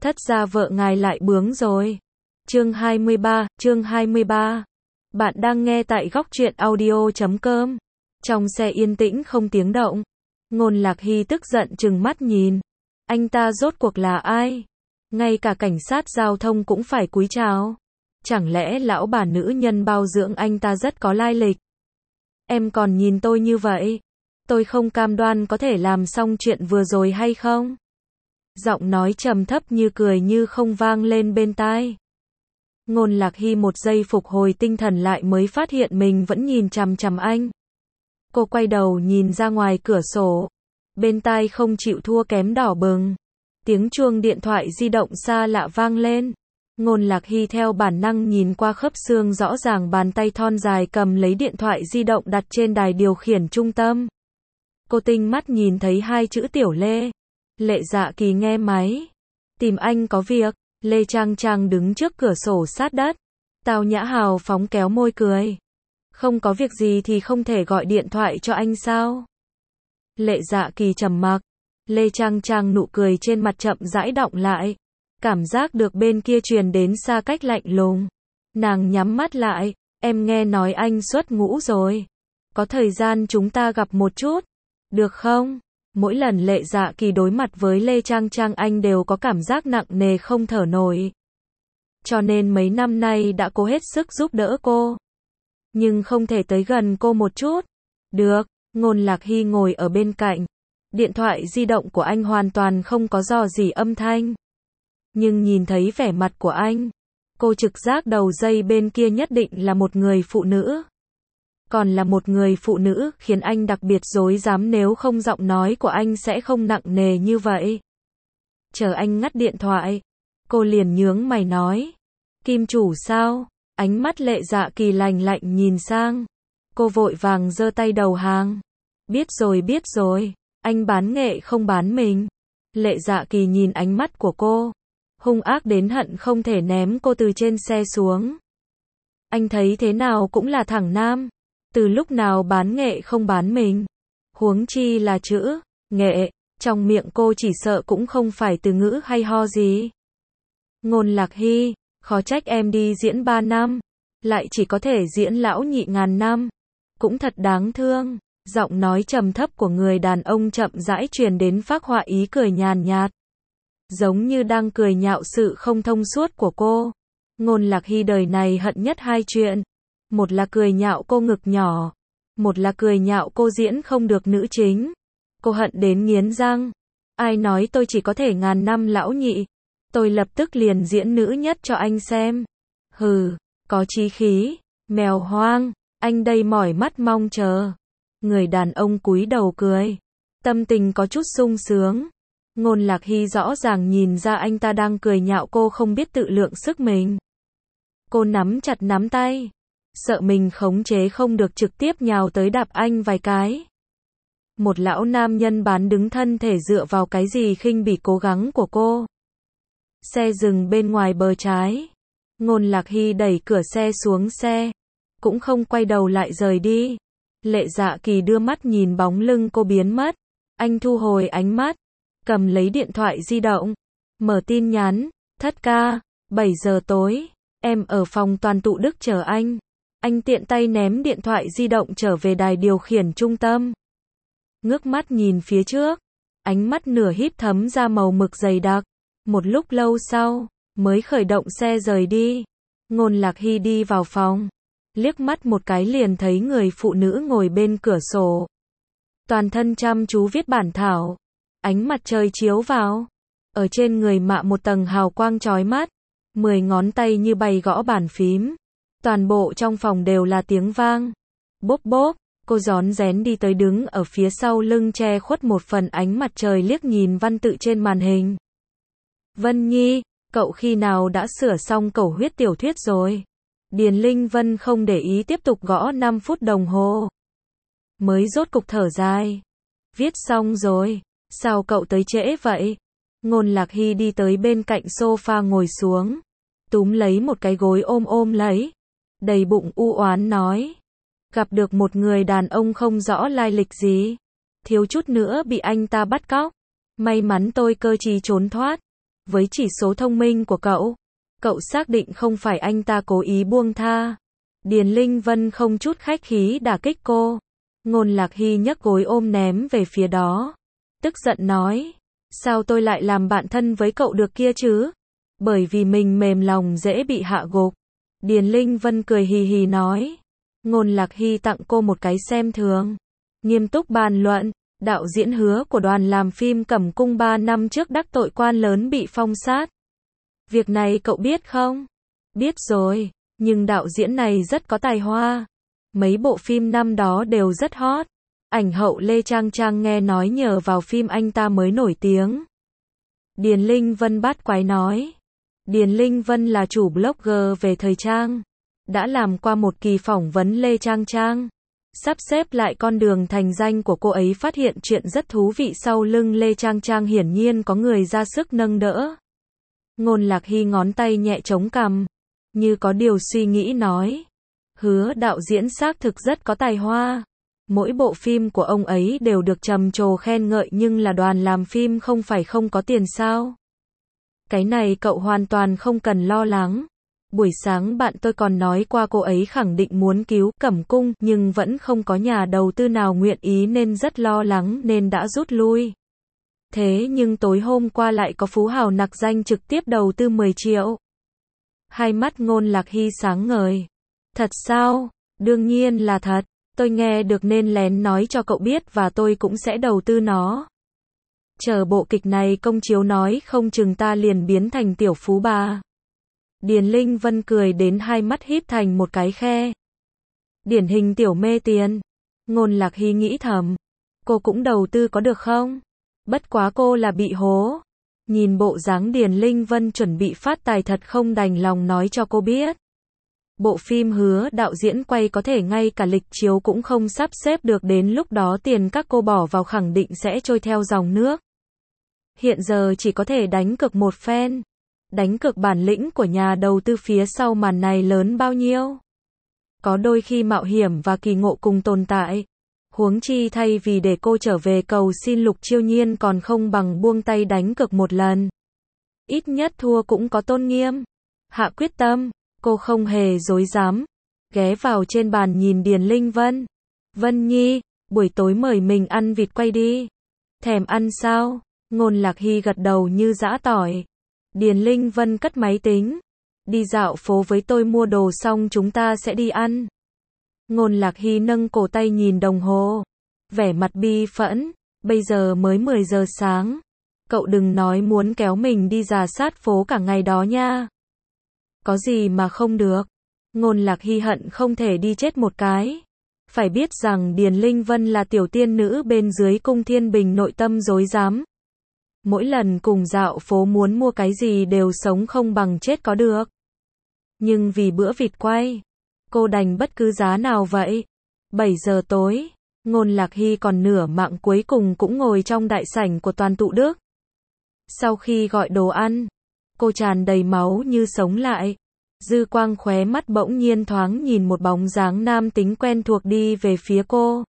thất gia vợ ngài lại bướng rồi. Chương 23. Bạn đang nghe tại góc truyện audio.com. Trong xe yên tĩnh không tiếng động. Ngôn Lạc Hy tức giận trừng mắt nhìn. Anh ta rốt cuộc là ai? Ngay cả cảnh sát giao thông cũng phải cúi chào. Chẳng lẽ lão bà nữ nhân bao dưỡng anh ta rất có lai lịch? Em còn nhìn tôi như vậy? Tôi không cam đoan có thể làm xong chuyện vừa rồi hay không? Giọng nói trầm thấp như cười như không vang lên bên tai. Ngôn Lạc Hy một giây phục hồi tinh thần lại mới phát hiện mình vẫn nhìn chằm chằm anh. Cô quay đầu nhìn ra ngoài cửa sổ. Bên tai không chịu thua kém đỏ bừng. Tiếng chuông điện thoại di động xa lạ vang lên. Ngôn Lạc Hy theo bản năng nhìn qua khớp xương rõ ràng bàn tay thon dài cầm lấy điện thoại di động đặt trên đài điều khiển trung tâm. Cô tinh mắt nhìn thấy hai chữ Tiểu Lê. Lệ Dạ Kỳ nghe máy. Tìm anh có việc. Lê Trang Trang đứng trước cửa sổ sát đất. Tao nhã hào phóng kéo môi cười. Không có việc gì thì không thể gọi điện thoại cho anh sao? Lệ Dạ Kỳ trầm mặc. Lê Trang Trang nụ cười trên mặt chậm rãi đọng lại. Cảm giác được bên kia truyền đến xa cách lạnh lùng. Nàng nhắm mắt lại. Em nghe nói anh xuất ngũ rồi. Có thời gian chúng ta gặp một chút. Được không? Mỗi lần Lệ Dạ Kỳ đối mặt với Lê Trang Trang anh đều có cảm giác nặng nề không thở nổi. Cho nên mấy năm nay đã cố hết sức giúp đỡ cô. Nhưng không thể tới gần cô một chút. Được, Ngôn Lạc Hy ngồi ở bên cạnh. Điện thoại di động của anh hoàn toàn không có rò rỉ âm thanh. Nhưng nhìn thấy vẻ mặt của anh, cô trực giác đầu dây bên kia nhất định là một người phụ nữ. Còn là một người phụ nữ khiến anh đặc biệt rối rắm, nếu không giọng nói của anh sẽ không nặng nề như vậy. Chờ anh ngắt điện thoại, cô liền nhướng mày nói. Kim chủ sao? Ánh mắt Lệ Dạ Kỳ lạnh lạnh nhìn sang. Cô vội vàng giơ tay đầu hàng. Biết rồi, anh bán nghệ không bán mình. Lệ Dạ Kỳ nhìn ánh mắt của cô, hung ác đến hận không thể ném cô từ trên xe xuống. Anh thấy thế nào cũng là thẳng nam. Từ lúc nào bán nghệ không bán mình? Huống chi là chữ nghệ, trong miệng cô chỉ sợ cũng không phải từ ngữ hay ho gì. Ngôn Lạc Hy, khó trách em đi diễn 3 năm, lại chỉ có thể diễn lão nhị ngàn năm. Cũng thật đáng thương. Giọng nói trầm thấp của người đàn ông chậm rãi truyền đến, phác họa ý cười nhàn nhạt. Giống như đang cười nhạo sự không thông suốt của cô. Ngôn Lạc Hy đời này hận nhất hai chuyện. Một là cười nhạo cô ngực nhỏ. Một là cười nhạo cô diễn không được nữ chính. Cô hận đến nghiến răng. Ai nói tôi chỉ có thể ngàn năm lão nhị? Tôi lập tức liền diễn nữ nhất cho anh xem. Hừ, có chí khí. Mèo hoang, anh đây mỏi mắt mong chờ. Người đàn ông cúi đầu cười. Tâm tình có chút sung sướng. Ngôn Lạc Hy rõ ràng nhìn ra anh ta đang cười nhạo cô không biết tự lượng sức mình. Cô nắm chặt nắm tay. Sợ mình khống chế không được trực tiếp nhào tới đạp anh vài cái. Một lão nam nhân bán đứng thân thể dựa vào cái gì khinh bỉ cố gắng của cô. Xe dừng bên ngoài bờ trái. Ngôn Lạc Hy đẩy cửa xe xuống xe. Cũng không quay đầu lại rời đi. Lệ Dạ Kỳ đưa mắt nhìn bóng lưng cô biến mất. Anh thu hồi ánh mắt. Cầm lấy điện thoại di động. Mở tin nhắn. Thất ca, 7 giờ tối. Em ở phòng toàn tụ Đức chờ anh. Anh tiện tay ném điện thoại di động trở về đài điều khiển trung tâm. Ngước mắt nhìn phía trước. Ánh mắt nửa híp thấm ra màu mực dày đặc. Một lúc lâu sau, mới khởi động xe rời đi. Ngôn Lạc Hy đi vào phòng. Liếc mắt một cái liền thấy người phụ nữ ngồi bên cửa sổ. Toàn thân chăm chú viết bản thảo. Ánh mặt trời chiếu vào. Ở trên người mạ một tầng hào quang chói mắt. 10 ngón tay như bay gõ bàn phím. Toàn bộ trong phòng đều là tiếng vang. Bốp bốp, cô rón rén đi tới đứng ở phía sau lưng che khuất một phần ánh mặt trời, liếc nhìn văn tự trên màn hình. Vân Nhi, cậu khi nào đã sửa xong Cầu Huyết tiểu thuyết rồi? Điền Linh Vân không để ý tiếp tục gõ 5 phút đồng hồ. Mới rốt cục thở dài. Viết xong rồi. Sao cậu tới trễ vậy? Ngôn Lạc Hy đi tới bên cạnh sofa ngồi xuống. Túm lấy một cái gối ôm lấy. Đầy bụng u oán nói. Gặp được một người đàn ông không rõ lai lịch gì. Thiếu chút nữa bị anh ta bắt cóc. May mắn tôi cơ trí trốn thoát. Với chỉ số thông minh của cậu xác định không phải anh ta cố ý buông tha. Điền Linh Vân không chút khách khí đả kích cô. Ngôn Lạc Hy nhấc gối ôm ném về phía đó. Tức giận nói, sao tôi lại làm bạn thân với cậu được kia chứ? Bởi vì mình mềm lòng dễ bị hạ gục. Điền Linh Vân cười hì hì nói. Ngôn Lạc Hy tặng cô một cái xem thường. Nghiêm túc bàn luận, đạo diễn Hứa của đoàn làm phim Cẩm Cung 3 năm trước đắc tội quan lớn bị phong sát. Việc này cậu biết không? Biết rồi, nhưng đạo diễn này rất có tài hoa. Mấy bộ phim năm đó đều rất hot. Ảnh hậu Lê Trang Trang nghe nói nhờ vào phim anh ta mới nổi tiếng. Điền Linh Vân bát quái nói. Điền Linh Vân là chủ blogger về thời trang. Đã làm qua một kỳ phỏng vấn Lê Trang Trang. Sắp xếp lại con đường thành danh của cô ấy, phát hiện chuyện rất thú vị sau lưng Lê Trang Trang hiển nhiên có người ra sức nâng đỡ. Ngôn Lạc Hy ngón tay nhẹ chống cằm, như có điều suy nghĩ nói. Hứa đạo diễn xác thực rất có tài hoa. Mỗi bộ phim của ông ấy đều được trầm trồ khen ngợi, nhưng là đoàn làm phim không phải không có tiền sao? Cái này cậu hoàn toàn không cần lo lắng. Buổi sáng bạn tôi còn nói qua cô ấy khẳng định muốn cứu Cẩm Cung, nhưng vẫn không có nhà đầu tư nào nguyện ý nên rất lo lắng nên đã rút lui. Thế nhưng tối hôm qua lại có phú hào nặc danh trực tiếp đầu tư 10 triệu. Hai mắt Ngôn Lạc Hy sáng ngời. Thật sao? Đương nhiên là thật. Tôi nghe được nên lén nói cho cậu biết và tôi cũng sẽ đầu tư nó. Chờ bộ kịch này công chiếu nói không chừng ta liền biến thành tiểu phú bà. Điền Linh Vân cười đến hai mắt híp thành một cái khe. Điển hình tiểu mê tiền. Ngôn Lạc Hy nghĩ thầm. Cô cũng đầu tư có được không? Bất quá cô là bị hố. Nhìn bộ dáng Điền Linh Vân chuẩn bị phát tài thật không đành lòng nói cho cô biết. Bộ phim Hứa đạo diễn quay có thể ngay cả lịch chiếu cũng không sắp xếp được, đến lúc đó tiền các cô bỏ vào khẳng định sẽ trôi theo dòng nước. Hiện giờ chỉ có thể đánh cược một phen. Đánh cược bản lĩnh của nhà đầu tư phía sau màn này lớn bao nhiêu. Có đôi khi mạo hiểm và kỳ ngộ cùng tồn tại. Huống chi thay vì để cô trở về cầu xin Lục Chiêu Nhiên còn không bằng buông tay đánh cược một lần. Ít nhất thua cũng có tôn nghiêm. Hạ quyết tâm, cô không hề dối dám. Ghé vào trên bàn nhìn Điền Linh Vân. Vân Nhi, buổi tối mời mình ăn vịt quay đi. Thèm ăn sao? Ngôn Lạc Hy gật đầu như giã tỏi. Điền Linh Vân cất máy tính. Đi dạo phố với tôi mua đồ xong chúng ta sẽ đi ăn. Ngôn Lạc Hy nâng cổ tay nhìn đồng hồ. Vẻ mặt bi phẫn. Bây giờ mới 10 giờ sáng. Cậu đừng nói muốn kéo mình đi rà sát phố cả ngày đó nha. Có gì mà không được. Ngôn Lạc Hy hận không thể đi chết một cái. Phải biết rằng Điền Linh Vân là tiểu tiên nữ bên dưới cung Thiên Bình, nội tâm dối dám. Mỗi lần cùng dạo phố muốn mua cái gì đều sống không bằng chết có được. Nhưng vì bữa vịt quay, cô đành bất cứ giá nào vậy. 7 giờ tối, Ngôn Lạc Hy còn nửa mạng cuối cùng cũng ngồi trong đại sảnh của Toàn Tụ Đức. Sau khi gọi đồ ăn, cô tràn đầy máu như sống lại. Dư quang khóe mắt bỗng nhiên thoáng nhìn một bóng dáng nam tính quen thuộc đi về phía cô.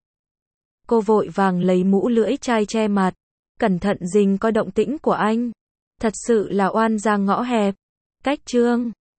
Cô vội vàng lấy mũ lưỡi chai che mặt, cẩn thận rình coi động tĩnh của anh. Thật sự là oan ra ngõ hẹp. Cách chương